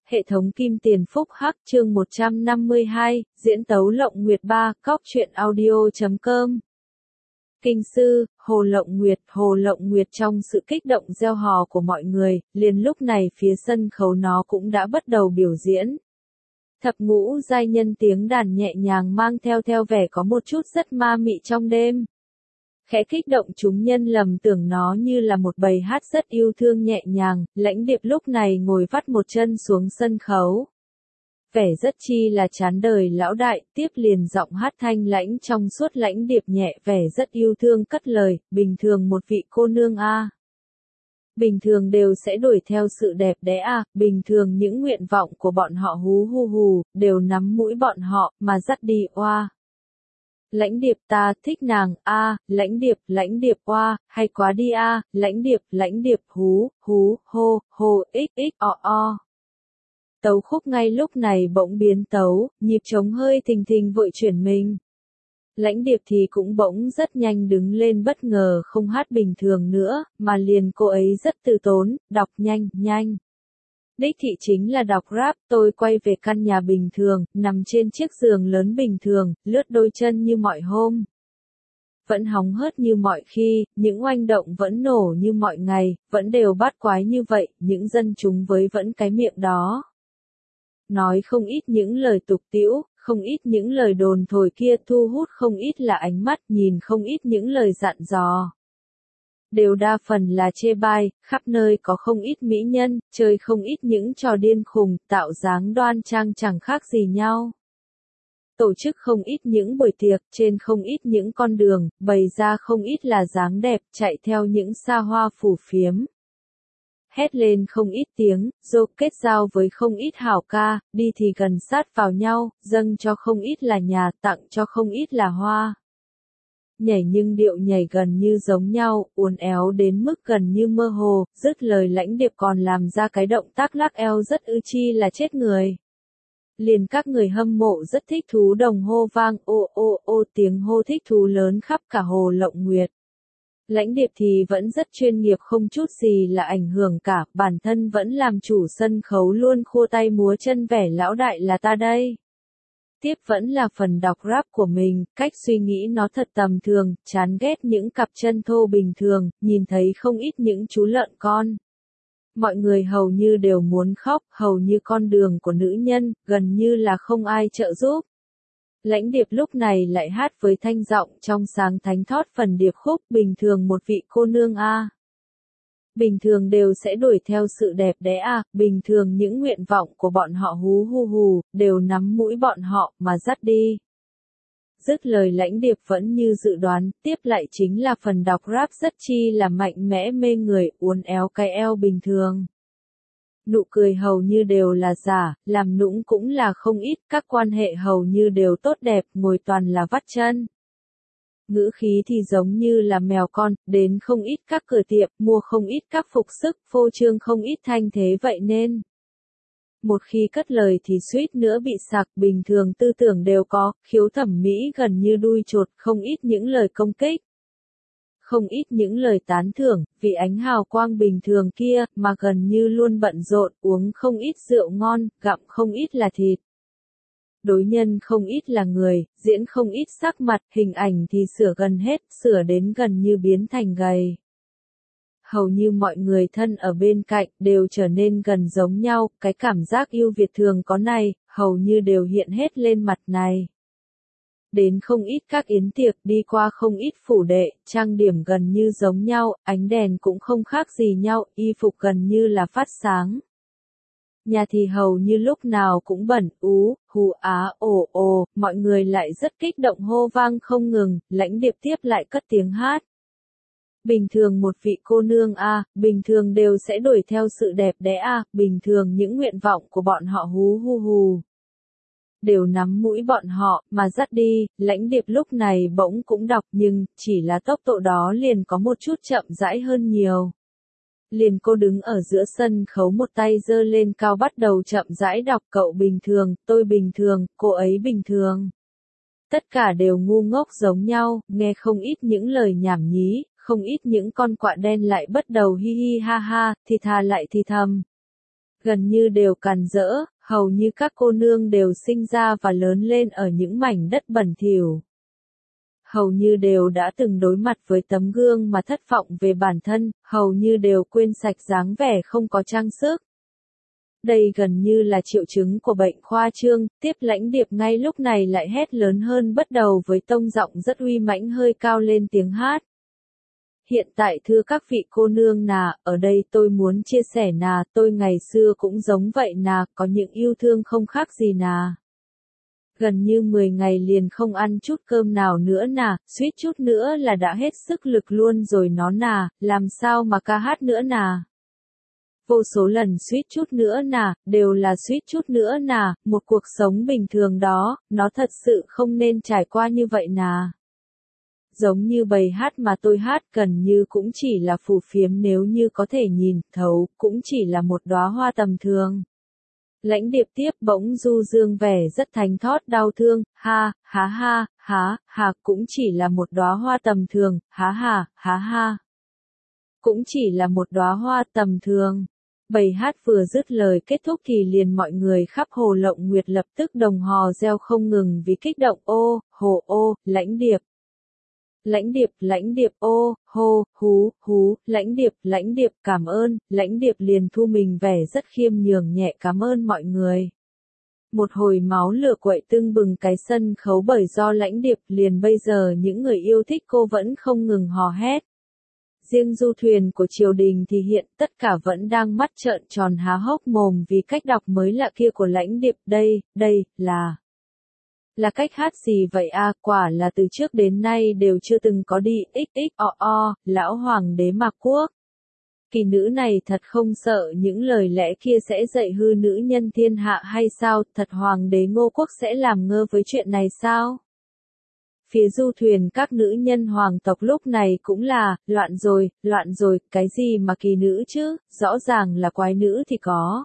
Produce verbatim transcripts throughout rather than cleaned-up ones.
Hệ thống Kim Tiền Phúc Hắc chương một trăm năm mươi hai, diễn tấu Lộng Nguyệt ba, cóc truyện audio chấm com. Kinh sư, Hồ Lộng Nguyệt, Hồ Lộng Nguyệt trong sự kích động reo hò của mọi người, liền lúc này phía sân khấu nó cũng đã bắt đầu biểu diễn. Thập ngũ giai nhân tiếng đàn nhẹ nhàng mang theo theo vẻ có một chút rất ma mị trong đêm. Khẽ kích động chúng nhân lầm tưởng nó như là một bầy hát rất yêu thương nhẹ nhàng, Lãnh Điệp lúc này ngồi vắt một chân xuống sân khấu. Vẻ rất chi là chán đời lão đại, tiếp liền giọng hát thanh lãnh trong suốt Lãnh Điệp nhẹ vẻ rất yêu thương cất lời, bình thường một vị cô nương a. Bình thường đều sẽ đuổi theo sự đẹp đẽ a, bình thường những nguyện vọng của bọn họ hú hu hù, đều nắm mũi bọn họ, mà dắt đi oa. Lãnh Điệp ta thích nàng, a, à, Lãnh Điệp, Lãnh Điệp oa, hay quá đi a, à, Lãnh Điệp, Lãnh Điệp hú, hú, hô, hô, ích ích o o. Tấu khúc ngay lúc này bỗng biến tấu, nhịp trống hơi thình thình vội chuyển mình. Lãnh Điệp thì cũng bỗng rất nhanh đứng lên bất ngờ không hát bình thường nữa, mà liền cô ấy rất từ tốn, đọc nhanh, nhanh. Đích thị chính là đọc rap, tôi quay về căn nhà bình thường, nằm trên chiếc giường lớn bình thường, lướt đôi chân như mọi hôm. Vẫn hóng hớt như mọi khi, những oanh động vẫn nổ như mọi ngày, vẫn đều bát quái như vậy, những dân chúng với vẫn cái miệng đó. Nói không ít những lời tục tĩu, không ít những lời đồn thổi kia thu hút không ít là ánh mắt, nhìn không ít những lời dặn dò. Đều đa phần là chê bai, khắp nơi có không ít mỹ nhân, chơi không ít những trò điên khùng, tạo dáng đoan trang chẳng khác gì nhau. Tổ chức không ít những buổi tiệc, trên không ít những con đường, bày ra không ít là dáng đẹp, chạy theo những xa hoa phủ phiếm. Hét lên không ít tiếng, dô kết giao với không ít hảo ca, đi thì gần sát vào nhau, dâng cho không ít là nhà, tặng cho không ít là hoa. Nhảy nhưng điệu nhảy gần như giống nhau, uốn éo đến mức gần như mơ hồ, dứt lời Lãnh Điệp còn làm ra cái động tác lắc eo rất ư chi là chết người. Liền các người hâm mộ rất thích thú đồng hô vang ô ô ô tiếng hô thích thú lớn khắp cả Hồ Lộng Nguyệt. Lãnh Điệp thì vẫn rất chuyên nghiệp không chút gì là ảnh hưởng cả, bản thân vẫn làm chủ sân khấu luôn khua tay múa chân vẻ lão đại là ta đây. Tiếp vẫn là phần đọc rap của mình, cách suy nghĩ nó thật tầm thường, chán ghét những cặp chân thô bình thường, nhìn thấy không ít những chú lợn con. Mọi người hầu như đều muốn khóc, hầu như con đường của nữ nhân, gần như là không ai trợ giúp. Lãnh Điệp lúc này lại hát với thanh giọng trong sáng thánh thót phần điệp khúc bình thường một vị cô nương a. Bình thường đều sẽ đuổi theo sự đẹp đẽ a, bình thường những nguyện vọng của bọn họ hú hu hù, đều nắm mũi bọn họ mà dắt đi. Dứt lời Lãnh Điệp vẫn như dự đoán, tiếp lại chính là phần đọc rap rất chi là mạnh mẽ mê người, uốn éo cái eo bình thường. Nụ cười hầu như đều là giả, làm nũng cũng là không ít, các quan hệ hầu như đều tốt đẹp, ngồi toàn là vắt chân. Ngữ khí thì giống như là mèo con, đến không ít các cửa tiệm, mua không ít các phục sức, phô trương không ít thanh thế vậy nên. Một khi cất lời thì suýt nữa bị sặc, bình thường tư tưởng đều có, khiếu thẩm mỹ gần như đuôi chột, không ít những lời công kích. Không ít những lời tán thưởng, vì ánh hào quang bình thường kia, mà gần như luôn bận rộn, uống không ít rượu ngon, gặm không ít là thịt. Đối nhân không ít là người, diễn không ít sắc mặt, hình ảnh thì sửa gần hết, sửa đến gần như biến thành gầy. Hầu như mọi người thân ở bên cạnh, đều trở nên gần giống nhau, cái cảm giác yêu Việt thường có này, hầu như đều hiện hết lên mặt này. Đến không ít các yến tiệc, đi qua không ít phủ đệ, trang điểm gần như giống nhau, ánh đèn cũng không khác gì nhau, y phục gần như là phát sáng. Nhà thì hầu như lúc nào cũng bẩn, ú, hù á, ồ ồ, mọi người lại rất kích động hô vang không ngừng, Lãnh Điệp tiếp lại cất tiếng hát. Bình thường một vị cô nương a, bình thường đều sẽ đuổi theo sự đẹp đẽ a, bình thường những nguyện vọng của bọn họ hú hu hù. Đều nắm mũi bọn họ, mà dắt đi, Lãnh Điệp lúc này bỗng cũng đọc nhưng, chỉ là tốc độ đó liền có một chút chậm rãi hơn nhiều. Liền cô đứng ở giữa sân khấu một tay giơ lên cao bắt đầu chậm rãi đọc cậu bình thường, tôi bình thường, cô ấy bình thường. Tất cả đều ngu ngốc giống nhau, nghe không ít những lời nhảm nhí, không ít những con quạ đen lại bắt đầu hi hi ha ha, thì thà lại thì thầm. Gần như đều càn rỡ, hầu như các cô nương đều sinh ra và lớn lên ở những mảnh đất bẩn thỉu. Hầu như đều đã từng đối mặt với tấm gương mà thất vọng về bản thân, hầu như đều quên sạch dáng vẻ không có trang sức. Đây gần như là triệu chứng của bệnh khoa trương, tiếp Lãnh Điệp ngay lúc này lại hét lớn hơn bắt đầu với tông giọng rất uy mãnh hơi cao lên tiếng hát. Hiện tại thưa các vị cô nương nà, ở đây tôi muốn chia sẻ nà, tôi ngày xưa cũng giống vậy nà, có những yêu thương không khác gì nà. Gần như mười ngày liền không ăn chút cơm nào nữa nà, suýt chút nữa là đã hết sức lực luôn rồi nó nà, làm sao mà ca hát nữa nà. Vô số lần suýt chút nữa nà, đều là suýt chút nữa nà, một cuộc sống bình thường đó, nó thật sự không nên trải qua như vậy nà. Giống như bài hát mà tôi hát gần như cũng chỉ là phù phiếm nếu như có thể nhìn thấu, cũng chỉ là một đóa hoa tầm thường. Lãnh Điệp tiếp bỗng du dương vẻ rất thánh thót đau thương, ha, há ha, há, hà cũng chỉ là một đóa hoa tầm thường, há hà, há ha. Cũng chỉ là một đóa hoa tầm thường. Bài hát vừa dứt lời kết thúc thì liền mọi người khắp Hồ Lộng Nguyệt lập tức đồng hò reo không ngừng vì kích động ô, hồ ô, Lãnh Điệp. Lãnh Điệp, Lãnh Điệp ô, hô, hú, hú, Lãnh Điệp, Lãnh Điệp cảm ơn, Lãnh Điệp liền thu mình vẻ rất khiêm nhường nhẹ cảm ơn mọi người. Một hồi máu lửa quậy tưng bừng cái sân khấu bởi do Lãnh Điệp liền bây giờ những người yêu thích cô vẫn không ngừng hò hét. Riêng du thuyền của triều đình thì hiện tất cả vẫn đang mắt trợn tròn há hốc mồm vì cách đọc mới lạ kia của Lãnh Điệp đây, đây, là... Là cách hát gì vậy a? À, quả là từ trước đến nay đều chưa từng có đi, xx o o, lão hoàng đế Mạc Quốc. Kỳ nữ này thật không sợ những lời lẽ kia sẽ dạy hư nữ nhân thiên hạ hay sao, thật hoàng đế Ngô Quốc sẽ làm ngơ với chuyện này sao? Phía du thuyền các nữ nhân hoàng tộc lúc này cũng là, loạn rồi, loạn rồi, cái gì mà kỳ nữ chứ, rõ ràng là quái nữ thì có.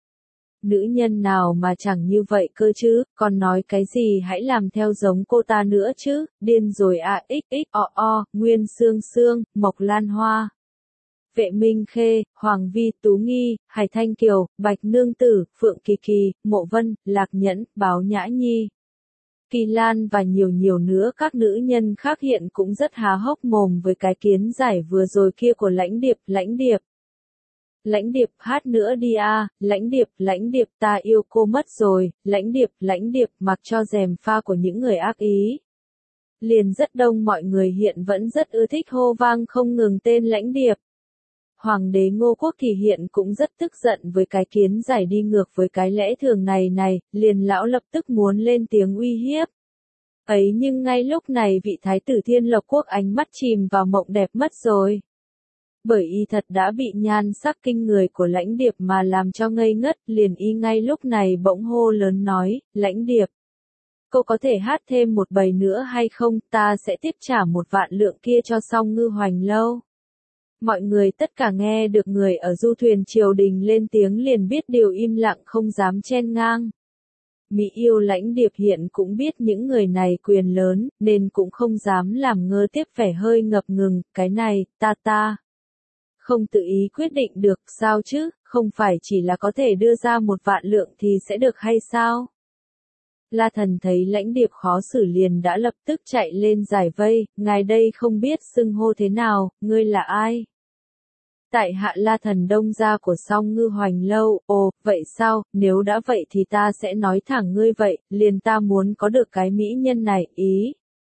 Nữ nhân nào mà chẳng như vậy cơ chứ, còn nói cái gì hãy làm theo giống cô ta nữa chứ, điên rồi à xx o o, Nguyên Sương Sương, Mộc Lan Hoa. Vệ Minh Khê, Hoàng Vi Tú Nghi, Hải Thanh Kiều, Bạch Nương Tử, Phượng Kỳ Kỳ, Mộ Vân, Lạc Nhẫn, Báo Nhã Nhi. Kỳ Lan và nhiều nhiều nữa các nữ nhân khác hiện cũng rất há hốc mồm với cái kiến giải vừa rồi kia của Lãnh Điệp, Lãnh Điệp. Lãnh Điệp hát nữa đi a, Lãnh Điệp, Lãnh Điệp ta yêu cô mất rồi, Lãnh Điệp, Lãnh Điệp mặc cho rèm pha của những người ác ý. Liền rất đông mọi người hiện vẫn rất ưa thích hô vang không ngừng tên Lãnh Điệp. Hoàng đế Ngô Quốc thì hiện cũng rất tức giận với cái kiến giải đi ngược với cái lẽ thường này này, liền lão lập tức muốn lên tiếng uy hiếp. Ấy nhưng ngay lúc này vị thái tử Thiên Lộc Quốc ánh mắt chìm vào mộng đẹp mất rồi. Bởi y thật đã bị nhan sắc kinh người của Lãnh Điệp mà làm cho ngây ngất, liền y ngay lúc này bỗng hô lớn nói, Lãnh Điệp. Cô có thể hát thêm một bài nữa hay không, ta sẽ tiếp trả một vạn lượng kia cho Song Ngư Hoành Lâu. Mọi người tất cả nghe được người ở du thuyền triều đình lên tiếng liền biết điều im lặng không dám chen ngang. Mỹ yêu Lãnh Điệp hiện cũng biết những người này quyền lớn, nên cũng không dám làm ngơ tiếp vẻ hơi ngập ngừng, cái này, ta ta. Không tự ý quyết định được, sao chứ, không phải chỉ là có thể đưa ra một vạn lượng thì sẽ được hay sao? La Thần thấy Lãnh Điệp khó xử liền đã lập tức chạy lên giải vây, ngài đây không biết xưng hô thế nào, ngươi là ai? Tại hạ La Thần Đông gia của Song Ngư Hoành Lâu, ồ, vậy sao, nếu đã vậy thì ta sẽ nói thẳng ngươi vậy, liền ta muốn có được cái mỹ nhân này, ý.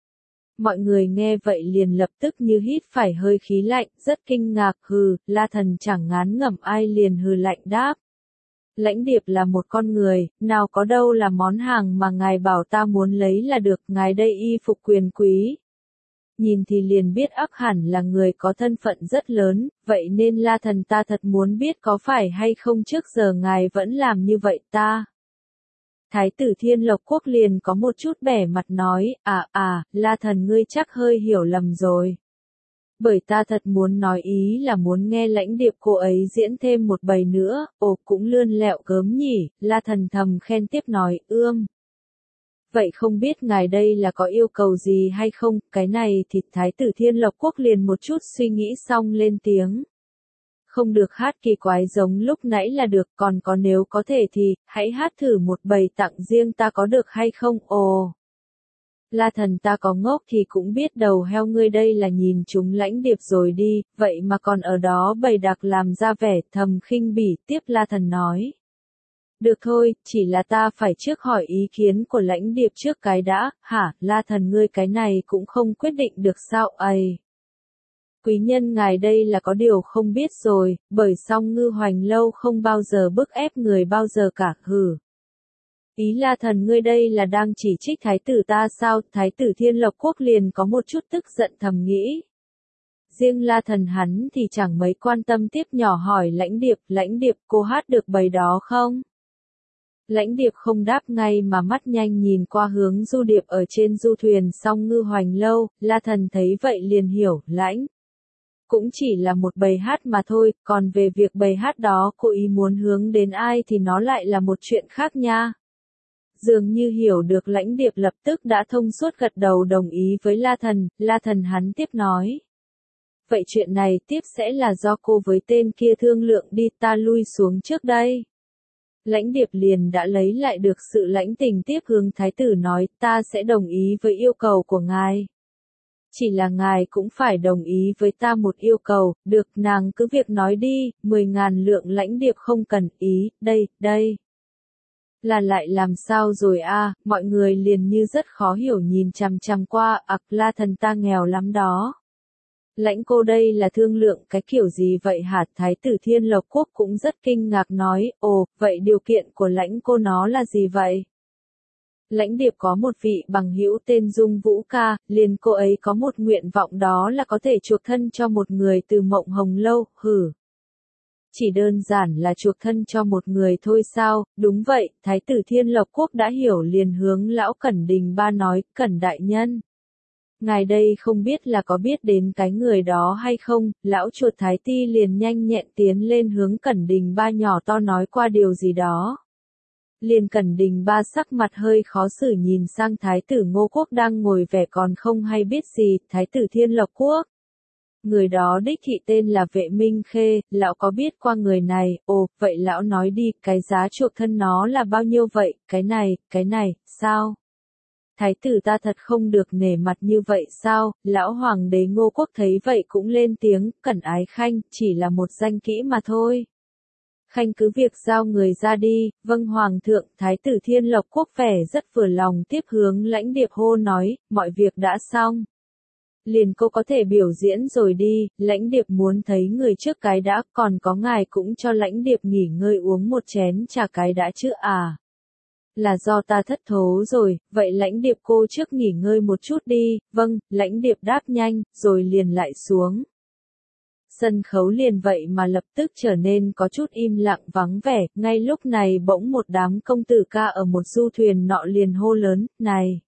Mọi người nghe vậy liền lập tức như hít phải hơi khí lạnh, rất kinh ngạc, hừ, La Thần chẳng ngán ngẩm ai liền hừ lạnh đáp. Lãnh Điệp là một con người, nào có đâu là món hàng mà ngài bảo ta muốn lấy là được, ngài đây y phục quyền quý. Nhìn thì liền biết ắt hẳn là người có thân phận rất lớn, vậy nên La Thần ta thật muốn biết có phải hay không trước giờ ngài vẫn làm như vậy ta. Thái tử Thiên Lộc Quốc liền có một chút bẻ mặt nói, à à, La Thần ngươi chắc hơi hiểu lầm rồi. Bởi ta thật muốn nói ý là muốn nghe Lãnh Điệp cô ấy diễn thêm một bài nữa, ồ cũng lươn lẹo gớm nhỉ, La Thần thầm khen tiếp nói, ươm. Vậy không biết ngài đây là có yêu cầu gì hay không, cái này thì Thái tử Thiên Lộc Quốc liền một chút suy nghĩ xong lên tiếng. không được hát kỳ quái giống lúc nãy là được, còn có nếu có thể thì, hãy hát thử một bài tặng riêng ta có được hay không, ồ. La Thần ta có ngốc thì cũng biết đầu heo ngươi đây là nhìn chúng Lãnh Điệp rồi đi, vậy mà còn ở đó bày đặt làm ra vẻ thầm khinh bỉ, tiếp La Thần nói. Được thôi, chỉ là ta phải trước hỏi ý kiến của Lãnh Điệp trước cái đã, hả, La Thần ngươi cái này cũng không quyết định được sao, ầy. Quý nhân ngài đây là có điều không biết rồi, bởi song Ngư Hoành lâu không bao giờ bức ép người bao giờ cả, hừ. Ý La Thần ngươi đây là đang chỉ trích thái tử ta sao, thái tử Thiên Lộc Quốc liền có một chút tức giận thầm nghĩ. Riêng La Thần hắn thì chẳng mấy quan tâm tiếp nhỏ hỏi Lãnh Điệp, Lãnh Điệp cô hát được bài đó không? Lãnh Điệp không đáp ngay mà mắt nhanh nhìn qua hướng du điệp ở trên du thuyền song Ngư Hoành lâu, La Thần thấy vậy liền hiểu, lãnh. Cũng chỉ là một bài hát mà thôi, còn về việc bài hát đó cô ý muốn hướng đến ai thì nó lại là một chuyện khác nha. Dường như hiểu được Lãnh Điệp lập tức đã thông suốt gật đầu đồng ý với La Thần, La Thần hắn tiếp nói. Vậy chuyện này tiếp sẽ là do cô với tên kia thương lượng đi, ta lui xuống trước đây. Lãnh Điệp liền đã lấy lại được sự lãnh tình tiếp hướng thái tử nói, ta sẽ đồng ý với yêu cầu của ngài. Chỉ là ngài cũng phải đồng ý với ta một yêu cầu, được nàng cứ việc nói đi, mười ngàn lượng Lãnh Điệp không cần ý, đây, đây. Là lại làm sao rồi a? À, mọi người liền như rất khó hiểu nhìn chằm chằm qua, ặc La Thần ta nghèo lắm đó. Lãnh cô đây là thương lượng cái kiểu gì vậy hả? Thái tử Thiên Lộc Quốc cũng rất kinh ngạc nói, ồ, vậy điều kiện của lãnh cô nó là gì vậy? Lãnh Điệp có một vị bằng hữu tên Dung Vũ Ca, liền cô ấy có một nguyện vọng đó là có thể chuộc thân cho một người từ Mộng Hồng lâu, hử. Chỉ đơn giản là chuộc thân cho một người thôi sao, đúng vậy, Thái tử Thiên Lộc Quốc đã hiểu liền hướng lão Cẩn Đình Ba nói, Cẩn đại nhân. Ngài đây không biết là có biết đến cái người đó hay không, lão chuột Thái Ti liền nhanh nhẹn tiến lên hướng Cẩn Đình Ba nhỏ to nói qua điều gì đó. Liền Cẩn Đình Ba sắc mặt hơi khó xử nhìn sang Thái tử Ngô Quốc đang ngồi vẻ còn không hay biết gì, Thái tử Thiên Lộc Quốc. Người đó đích thị tên là Vệ Minh Khê, lão có biết qua người này, ồ, vậy lão nói đi, cái giá chuộc thân nó là bao nhiêu vậy, cái này, cái này, sao? Thái tử ta thật không được nể mặt như vậy sao, lão hoàng đế Ngô Quốc thấy vậy cũng lên tiếng, Cẩn ái khanh, chỉ là một danh kỹ mà thôi. Khanh cứ việc giao người ra đi, vâng hoàng thượng, Thái tử Thiên Lộc Quốc vẻ rất vừa lòng tiếp hướng Lãnh Điệp hô nói, mọi việc đã xong. Liền cô có thể biểu diễn rồi đi, Lãnh Điệp muốn thấy người trước cái đã, còn có ngài cũng cho Lãnh Điệp nghỉ ngơi uống một chén trà cái đã chứ à. Là do ta thất thố rồi, vậy Lãnh Điệp cô trước nghỉ ngơi một chút đi, vâng, Lãnh Điệp đáp nhanh, rồi liền lại xuống. Sân khấu liền vậy mà lập tức trở nên có chút im lặng vắng vẻ, ngay lúc này bỗng một đám công tử ca ở một du thuyền nọ liền hô lớn, này.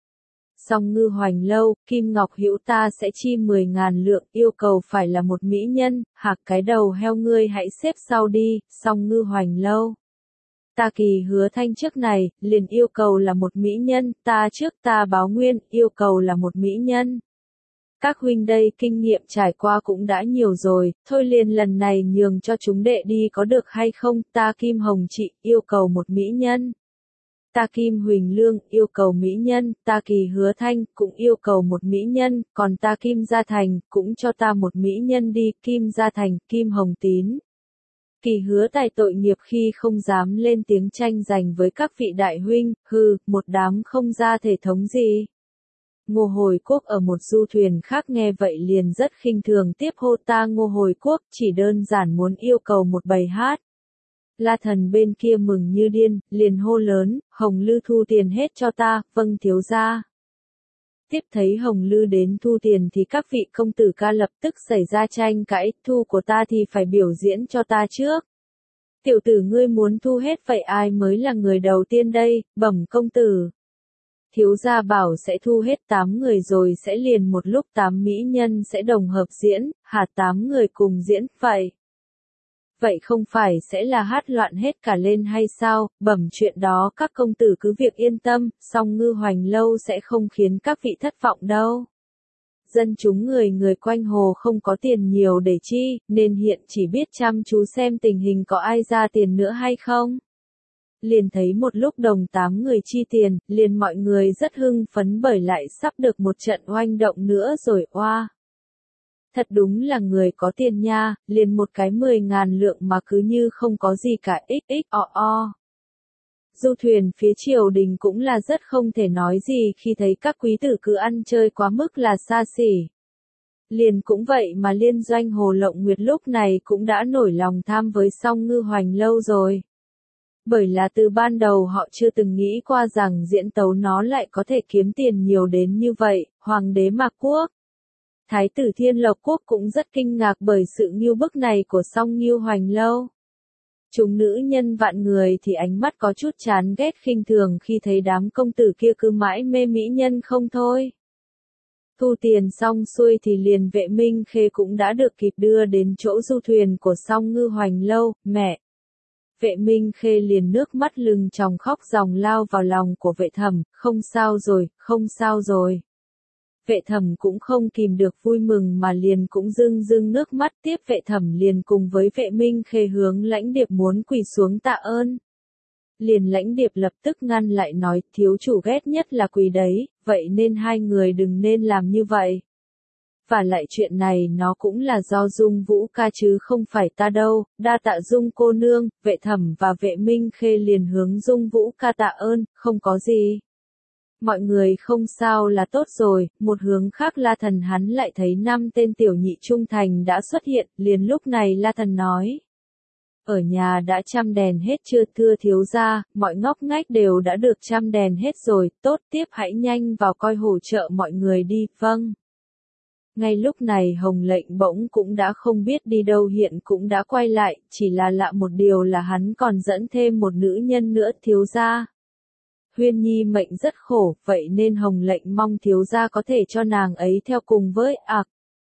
Song Ngư Hoành lâu, Kim Ngọc Hữu ta sẽ chi mười ngàn lượng, yêu cầu phải là một mỹ nhân, hạc cái đầu heo ngươi hãy xếp sau đi, Song Ngư Hoành lâu. Ta Kỳ Hứa Thanh trước này, liền yêu cầu là một mỹ nhân, ta trước ta Báo Nguyên, yêu cầu là một mỹ nhân. Các huynh đây kinh nghiệm trải qua cũng đã nhiều rồi, thôi liền lần này nhường cho chúng đệ đi có được hay không, ta Kim Hồng Trị, yêu cầu một mỹ nhân. Ta Kim Huỳnh Lương, yêu cầu mỹ nhân, ta Kỳ Hứa Thanh, cũng yêu cầu một mỹ nhân, còn ta Kim Gia Thành, cũng cho ta một mỹ nhân đi, Kim Gia Thành, Kim Hồng Tín. Kỳ Hứa Tài tội nghiệp khi không dám lên tiếng tranh giành với các vị đại huynh, hừ, một đám không ra thể thống gì. Ngô Hồi Quốc ở một du thuyền khác nghe vậy liền rất khinh thường tiếp hô ta Ngô Hồi Quốc, chỉ đơn giản muốn yêu cầu một bài hát. La Thần bên kia mừng như điên, liền hô lớn, Hồng Lư thu tiền hết cho ta, vâng thiếu gia. Tiếp thấy Hồng Lư đến thu tiền thì các vị công tử ca lập tức xảy ra tranh cãi, thu của ta thì phải biểu diễn cho ta trước. Tiểu tử ngươi muốn thu hết vậy ai mới là người đầu tiên đây, bẩm công tử. Thiếu gia bảo sẽ thu hết tám người rồi sẽ liền một lúc tám mỹ nhân sẽ đồng hợp diễn, hả tám người cùng diễn, vậy. Vậy không phải sẽ là hát loạn hết cả lên hay sao, bẩm chuyện đó các công tử cứ việc yên tâm, song Ngư Hoành lâu sẽ không khiến các vị thất vọng đâu. dân chúng người người quanh hồ không có tiền nhiều để chi, nên hiện chỉ biết chăm chú xem tình hình có ai ra tiền nữa hay không. Liền thấy một lúc đồng tám người chi tiền, liền mọi người rất hưng phấn bởi lại sắp được một trận oanh động nữa rồi oa. Thật đúng là người có tiền nha, liền một cái mười ngàn lượng mà cứ như không có gì cả xx o o. Du thuyền phía triều đình cũng là rất không thể nói gì khi thấy các quý tử cứ ăn chơi quá mức là xa xỉ. Liền cũng vậy mà liên doanh Hồ Lộng Nguyệt lúc này cũng đã nổi lòng tham với Song Ngư Hoành lâu rồi. Bởi là từ ban đầu họ chưa từng nghĩ qua rằng diễn tấu nó lại có thể kiếm tiền nhiều đến như vậy, Hoàng đế Mạc Quốc. Thái tử Thiên Lộc Quốc cũng rất kinh ngạc bởi sự ngưu bức này của Song Ngư Hoành lâu. Chúng nữ nhân vạn người thì ánh mắt có chút chán ghét khinh thường khi thấy đám công tử kia cứ mãi mê mỹ nhân không thôi. Thu tiền xong xuôi thì liền Vệ Minh Khê cũng đã được kịp đưa đến chỗ du thuyền của Song Ngư Hoành lâu, mẹ. Vệ Minh Khê liền nước mắt lưng tròng khóc ròng lao vào lòng của Vệ Thẩm, không sao rồi, không sao rồi. Vệ Thẩm cũng không kìm được vui mừng mà liền cũng rưng rưng nước mắt tiếp Vệ Thẩm liền cùng với Vệ Minh Khê hướng Lãnh Điệp muốn quỳ xuống tạ ơn. Liền Lãnh Điệp lập tức ngăn lại nói thiếu chủ ghét nhất là quỳ đấy, vậy nên hai người đừng nên làm như vậy. Và lại chuyện này nó cũng là do Dung Vũ ca chứ không phải ta đâu, đa tạ Dung cô nương, Vệ Thẩm và Vệ Minh Khê liền hướng Dung Vũ ca tạ ơn, không có gì. Mọi người không sao là tốt rồi, một hướng khác La Thần hắn lại thấy năm tên tiểu nhị trung thành đã xuất hiện, liền lúc này La Thần nói. Ở nhà đã chăm đèn hết chưa thưa thiếu gia, mọi ngóc ngách đều đã được chăm đèn hết rồi, tốt tiếp hãy nhanh vào coi hỗ trợ mọi người đi, vâng. Ngay lúc này Hồng Lệnh bỗng cũng đã không biết đi đâu hiện cũng đã quay lại, chỉ là lạ một điều là hắn còn dẫn thêm một nữ nhân nữa thiếu gia. Huyên Nhi mệnh rất khổ, vậy nên Hồng Lệnh mong thiếu gia có thể cho nàng ấy theo cùng với ạc.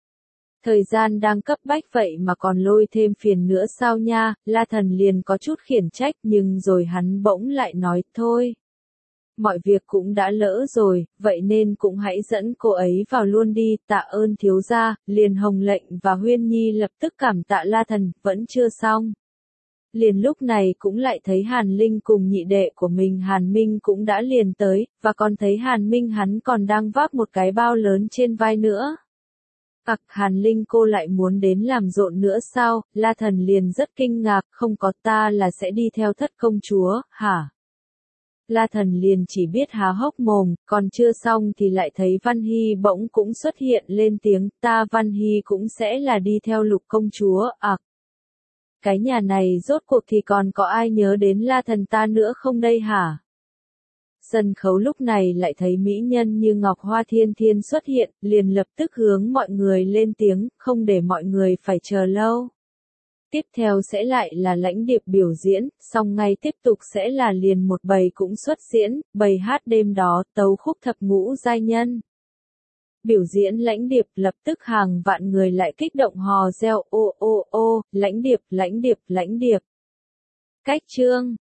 Thời gian đang cấp bách vậy mà còn lôi thêm phiền nữa sao nha, La Thần liền có chút khiển trách nhưng rồi hắn bỗng lại nói thôi. Mọi việc cũng đã lỡ rồi, vậy nên cũng hãy dẫn cô ấy vào luôn đi, tạ ơn thiếu gia, liền Hồng Lệnh và Huyên Nhi lập tức cảm tạ La Thần, vẫn chưa xong. Liền lúc này cũng lại thấy Hàn Linh cùng nhị đệ của mình Hàn Minh cũng đã liền tới, và còn thấy Hàn Minh hắn còn đang vác một cái bao lớn trên vai nữa. Ặc Hàn Linh cô lại muốn đến làm rộn nữa sao, La Thần liền rất kinh ngạc, không có ta là sẽ đi theo thất công chúa, hả? La Thần liền chỉ biết há hốc mồm, còn chưa xong thì lại thấy Văn Hy bỗng cũng xuất hiện lên tiếng, ta Văn Hy cũng sẽ là đi theo Lục công chúa, ặc. Cái nhà này rốt cuộc thì còn có ai nhớ đến La Thần ta nữa không đây hả? Sân khấu lúc này lại thấy mỹ nhân như Ngọc Hoa Thiên Thiên xuất hiện, liền lập tức hướng mọi người lên tiếng, không để mọi người phải chờ lâu. Tiếp theo sẽ lại là Lãnh Điệp biểu diễn, xong ngay tiếp tục sẽ là liền một bầy cũng xuất diễn, bầy hát đêm đó, tấu khúc thập ngũ giai nhân. Biểu diễn Lãnh Điệp lập tức hàng vạn người lại kích động hò reo ô ô ô, Lãnh Điệp, Lãnh Điệp, Lãnh Điệp. Cách chương